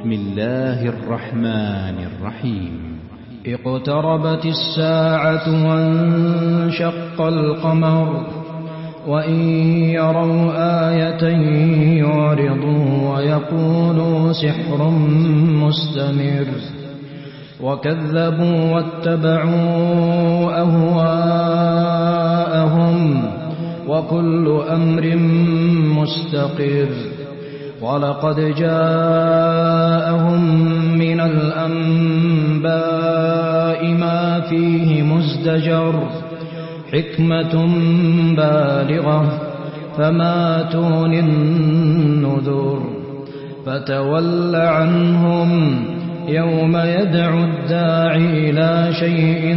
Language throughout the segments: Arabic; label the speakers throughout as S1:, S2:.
S1: بسم الله الرحمن الرحيم.
S2: اقتربت الساعة وانشق القمر وإن يروا آية يعرضوا ويقولوا سحر مستمر وكذبوا واتبعوا أهواءهم وكل أمر مستقر ولقد جاءهم من الأنباء ما فيه مزدجر حكمة بالغة فما تغني النذر فتول عنهم يوم يدعو الداعي إلى شيء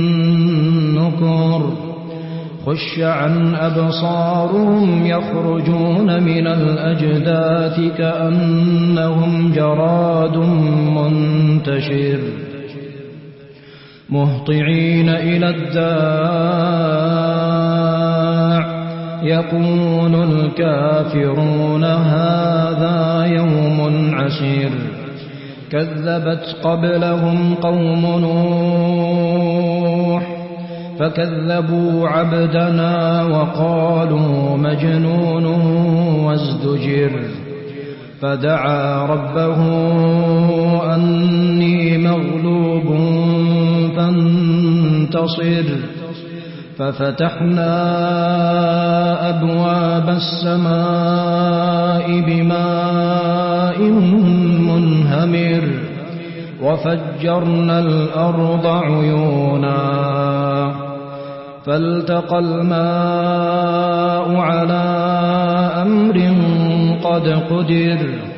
S2: نكر خش عن أبصارهم يخرجون من الأجداث كأنهم جراد منتشر مهطعين إلى الداع يقول الكافرون هذا يوم عسير كذبت قبلهم قوم نوح فكذبوا عبدنا وقالوا مجنون وازدجر فدعا ربه أني مغلوب فانتصر ففتحنا أبواب السماء بماء منهمر وفجرنا الأرض عيونا فالتقى الماء على أمر قد قدر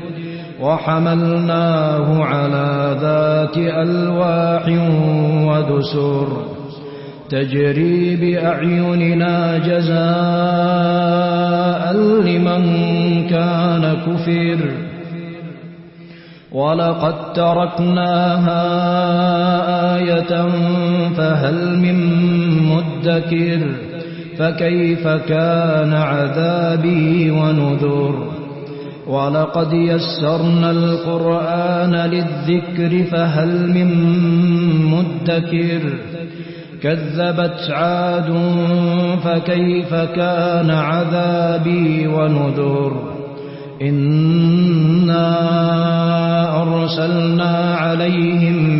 S2: وحملناه على ذات ألواح ودسر تجري بأعيننا جزاء لمن كان كفر ولقد تركناها آية فهل من مدكر فكيف كان عذابي ونذر ولقد يسرنا القرآن للذكر فهل من مدكر كذبت عاد فكيف كان عذابي ونذر إنا أرسلنا عليهم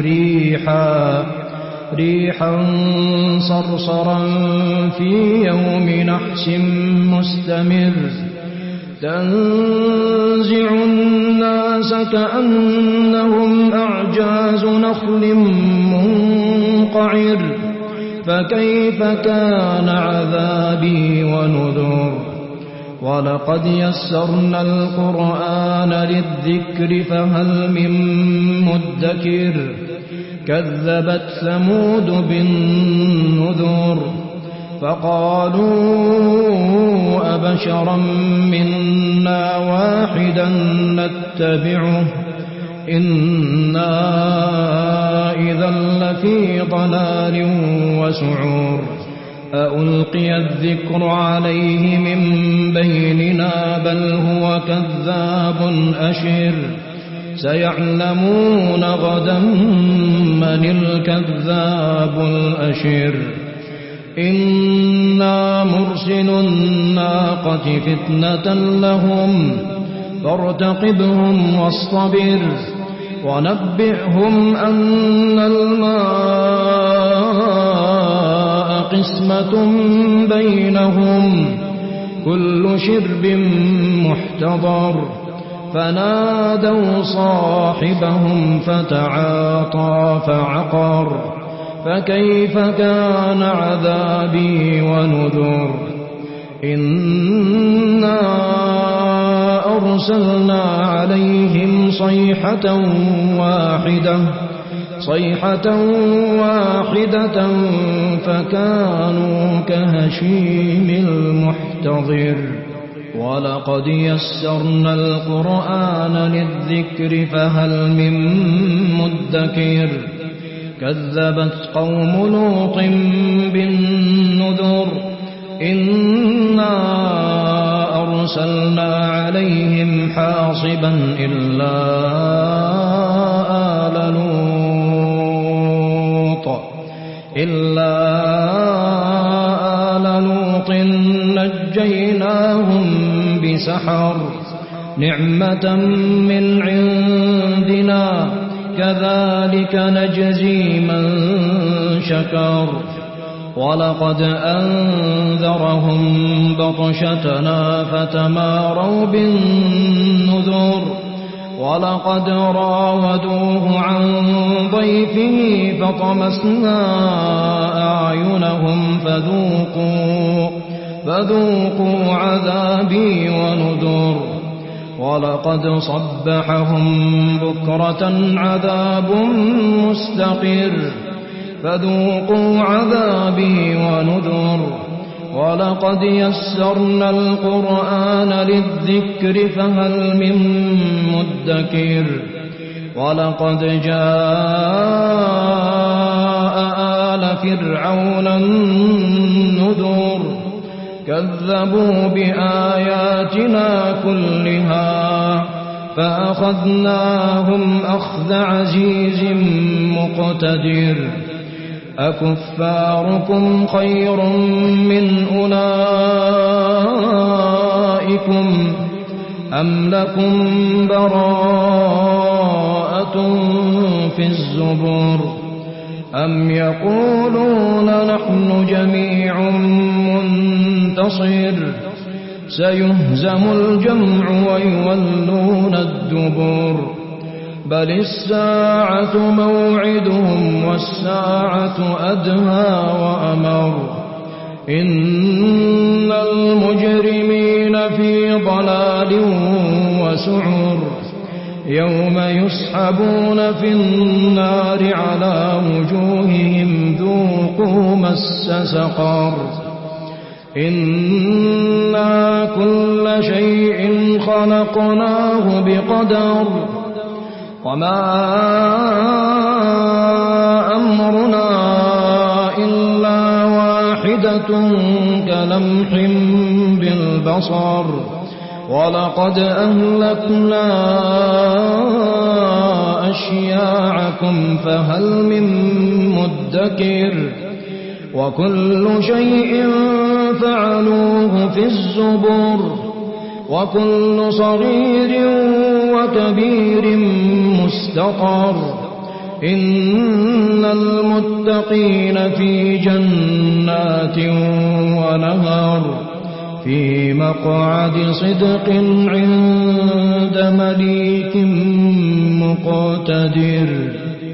S2: ريحا صرصرا في يوم نحس مستمر تنزع الناس كأنهم أعجاز نخل منقعر فكيف كان عذابي ونذر ولقد يسرنا القرآن للذكر فهل من مدكر كذبت ثمود بالنذر فقالوا أبشرا منا واحدا نتبعه إنا إذا لفي ضلال وسعور أألقي الذكر عليه من بيننا بل هو كذاب أشر سيعلمون غدا من الكذاب الأشر إنا مرسل الناقة فتنة لهم فارتقبهم واصطبر ونبئهم أن الماء قسمة بينهم كل شرب محتضر فنادوا صاحبهم فتعاطى فعقر فكيف كان عذابي ونذر إنا أرسلنا عليهم صيحة واحدة فكانوا كهشيم المحتضر ولقد يسرنا القرآن للذكر فهل من مدكر كذبت قوم لوط بالنذر إنا أرسلنا عليهم حاصبا إلا نعمة من عندنا كذلك نجزي من شكر ولقد أنذرهم بطشتنا فتماروا بالنذر ولقد راودوه عن ضيفه فطمسنا أعينهم فذوقوا عذابي ونذر ولقد صبحهم بكرة عذاب مستقر فذوقوا عذابي ونذر ولقد يسرنا القرآن للذكر فهل من مدكر ولقد جاء آل فرعون النذر كذبوا بآياتنا كلها فأخذناهم أخذ عزيز مقتدر أكفاركم خير من أولئكم أم لكم براءة في الزبر أم يقولون نحن جميع منتصر سيهزم الجمع ويولون الدبر بل الساعة موعدهم والساعة أدهى وأمر إن المجرمين في ضلال وسعر يوم يسحبون في النار على وجوههم ذوقوا مس سقر إنا كل شيء خلقناه بقدر وما أمرنا إلا واحدة كلمح بالبصر ولقد أهلكنا أشياعكم فهل من مدكر وكل شيء فعلوه في الزبر وكل صغير وكبير مستقر إن المتقين في جنات ونهر في مقعد صدق عند مليك مقتدر